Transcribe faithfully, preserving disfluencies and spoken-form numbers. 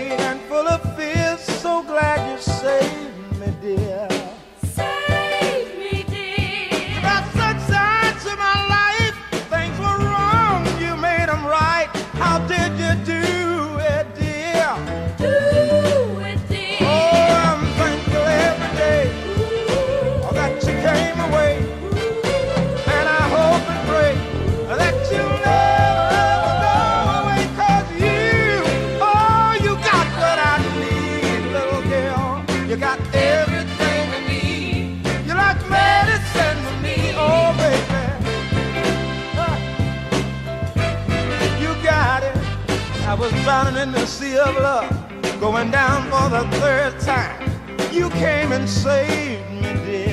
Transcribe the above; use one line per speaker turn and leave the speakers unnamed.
and full of fear. So glad you saved me, dear.
Save me, dear.
You brought sunshine to my life. Things were wrong, you made them right. How did you do it, dear?
Do it, dear.
Oh, I'm thankful every day oh, that you came away. And I hope and pray that you'll never ever go away. 'Cause you, oh, you got what I need, little girl. You got everything I need. You're like medicine to me, oh baby. Ah, you got it. I was drowning in the sea of love, going down for the third time. You came and saved me, dear.